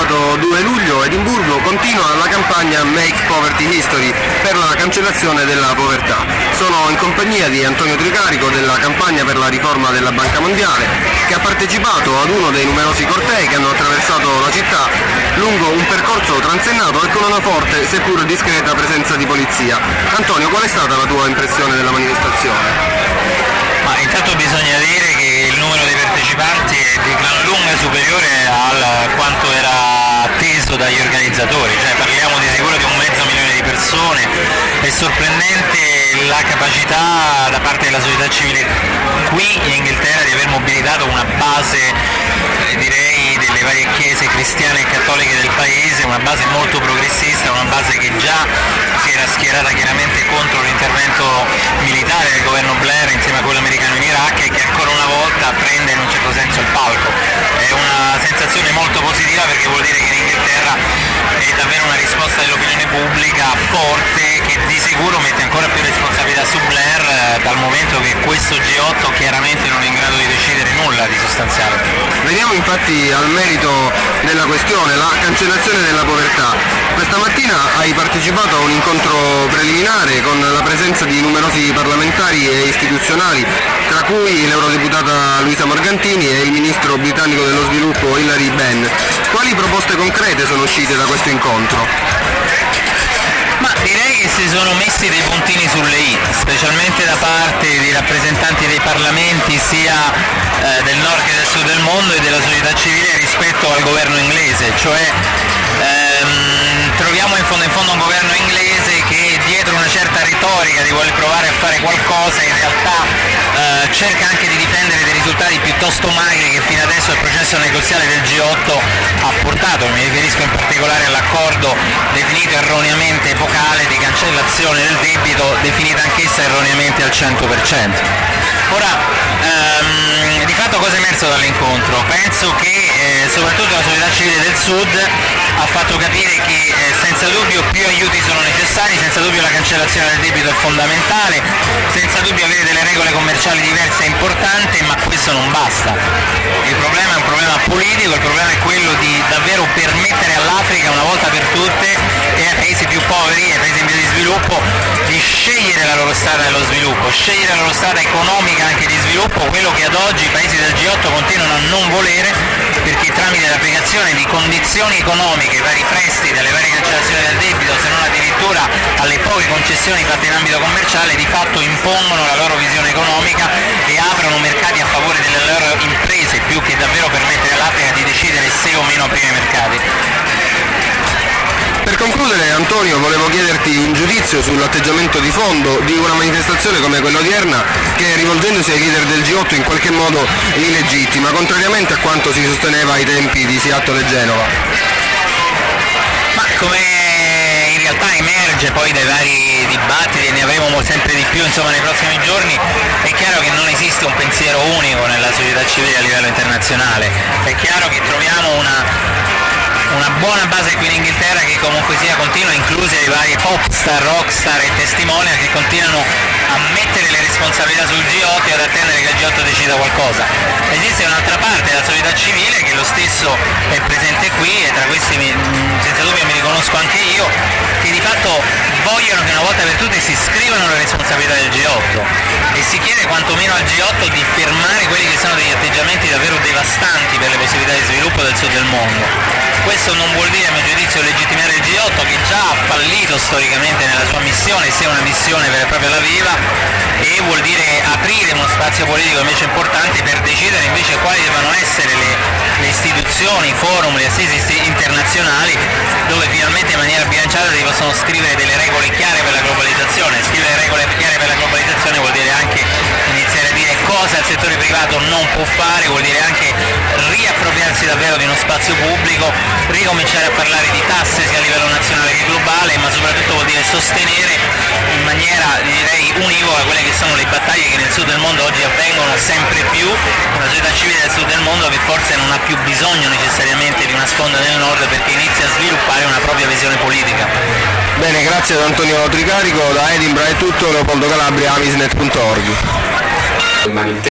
sabato 2 luglio Edimburgo continua la campagna Make Poverty History per la cancellazione della povertà. Sono in compagnia di Antonio Tricarico della campagna per la riforma della Banca Mondiale, che ha partecipato ad uno dei numerosi cortei che hanno attraversato la città lungo un percorso transennato e con una forte, seppur discreta, presenza di polizia. Antonio, qual è stata la tua impressione della manifestazione? Ma intanto bisogna dire che il numero dei partecipanti è di gran lunga superiore a quanto era atteso dagli organizzatori, cioè parliamo di sicuro di 500.000 di persone. È sorprendente la capacità da parte della società civile qui in Inghilterra di aver mobilitato una base, direi, delle varie chiese cristiane e cattoliche del paese, una base molto progressista, una base che già si era schierata chiaramente contro l'intervento militare del governo Blair insieme a quello americano in Iraq, e che ancora una volta prende in un certo senso il palco. È una sensazione molto positiva, perché vuol dire che in Inghilterra è davvero una risposta dell'opinione pubblica forte, che di sicuro mette ancora più responsabilità su Blair, dal momento che questo G8 chiaramente non è in grado di decidere nulla di sostanziale. Veniamo infatti al merito della questione, la cancellazione della povertà. Questa mattina hai partecipato a un incontro preliminare con la presenza di numerosi parlamentari e istituzionali, tra cui l'eurodeputata Luisa Morgantini e il ministro britannico dello sviluppo Hilary Benn. Quali proposte concrete sono uscite da questo incontro? Ma direi che si sono messi dei puntini sulle i, specialmente da parte dei rappresentanti dei parlamenti sia del nord che del sud del mondo e della società civile rispetto al governo inglese, cioè troviamo in fondo un governo inglese che dietro una certa retorica di voler provare a fare qualcosa in realtà cerca anche di difendere dei risultati piuttosto magri che fino adesso il processo negoziale del G8 ha portato. Mi riferisco in particolare all'accordo definito erroneamente epocale di cancellazione del debito, definita anch'essa erroneamente al 100%. Ora, di fatto cosa è emerso dall'incontro? Penso che soprattutto la società civile del Sud ha fatto capire che senza dubbio più aiuti sono necessari, senza dubbio la cancellazione del debito è fondamentale, senza dubbio avere delle regole commerciali diverse è importante, ma questo non basta. Il problema è un problema politico, il problema è quello di davvero permettere all'Africa una volta per tutte e ai paesi più poveri, ai paesi in via di sviluppo, di scegliere la loro strada dello sviluppo, scegliere la loro strada economica anche di sviluppo, quello che ad oggi i paesi del G8 continuano a non volere, perché tramite l'applicazione di condizioni economiche, vari prestiti, alle varie cancellazioni del debito, se non addirittura alle poche concessioni fatte in ambito commerciale, di fatto impongono la loro visione economica e aprono mercati a favore delle loro imprese, più che davvero permettere all'Africa di decidere se o meno aprire i mercati. Per concludere, Antonio, volevo chiederti un giudizio sull'atteggiamento di fondo di una manifestazione come quella odierna, che rivolgendosi ai leader del G8 in qualche modo illegittima, contrariamente a quanto si sosteneva ai tempi di Seattle e Genova. Ma come in realtà emerge poi dai vari dibattiti, e ne avremo sempre di più nei prossimi giorni, è chiaro che non esiste un pensiero unico nella società civile a livello internazionale. È chiaro che troviamo una buona base qui in Inghilterra che comunque sia continua, incluse i vari popstar, rockstar e testimonial, che continuano a mettere le responsabilità sul G8 e ad attendere che il G8 decida qualcosa. Esiste un'altra parte della società civile che lo stesso è presente qui, e tra questi senza dubbio mi riconosco anche io, che di fatto vogliono che una volta per tutte si scrivano le responsabilità del G8 e si chiede quantomeno al G8 di fermare quelli che sono degli atteggiamenti davvero devastanti per le possibilità di sviluppo del sud del mondo. Questo non vuol dire, a mio giudizio, legittimare il G8, che già ha fallito storicamente nella sua missione, sia una missione vera e propria alla viva, e vuol dire aprire uno spazio politico invece importante per decidere invece quali devono essere le istituzioni, i forum, le assise internazionali, dove finalmente in maniera bilanciata si possono scrivere delle regole chiare per la globalizzazione. Scrivere regole chiare per la globalizzazione vuol dire anche iniziare a dire cosa il settore privato non può fare, vuol dire anche riappropriarsi davvero di uno spazio pubblico, ricominciare a parlare di tasse sia a livello nazionale che globale, ma soprattutto vuol dire sostenere in maniera, direi, univoca quelle che sono le battaglie che nel sud del mondo oggi avvengono sempre più, una società civile del sud del mondo che forse non ha più bisogno necessariamente di una sponda del nord, perché inizia a sviluppare una propria visione politica. Bene, grazie ad Antonio Tricarico. Da Edinburgh è tutto. Leopoldo Calabria, amisnet.org.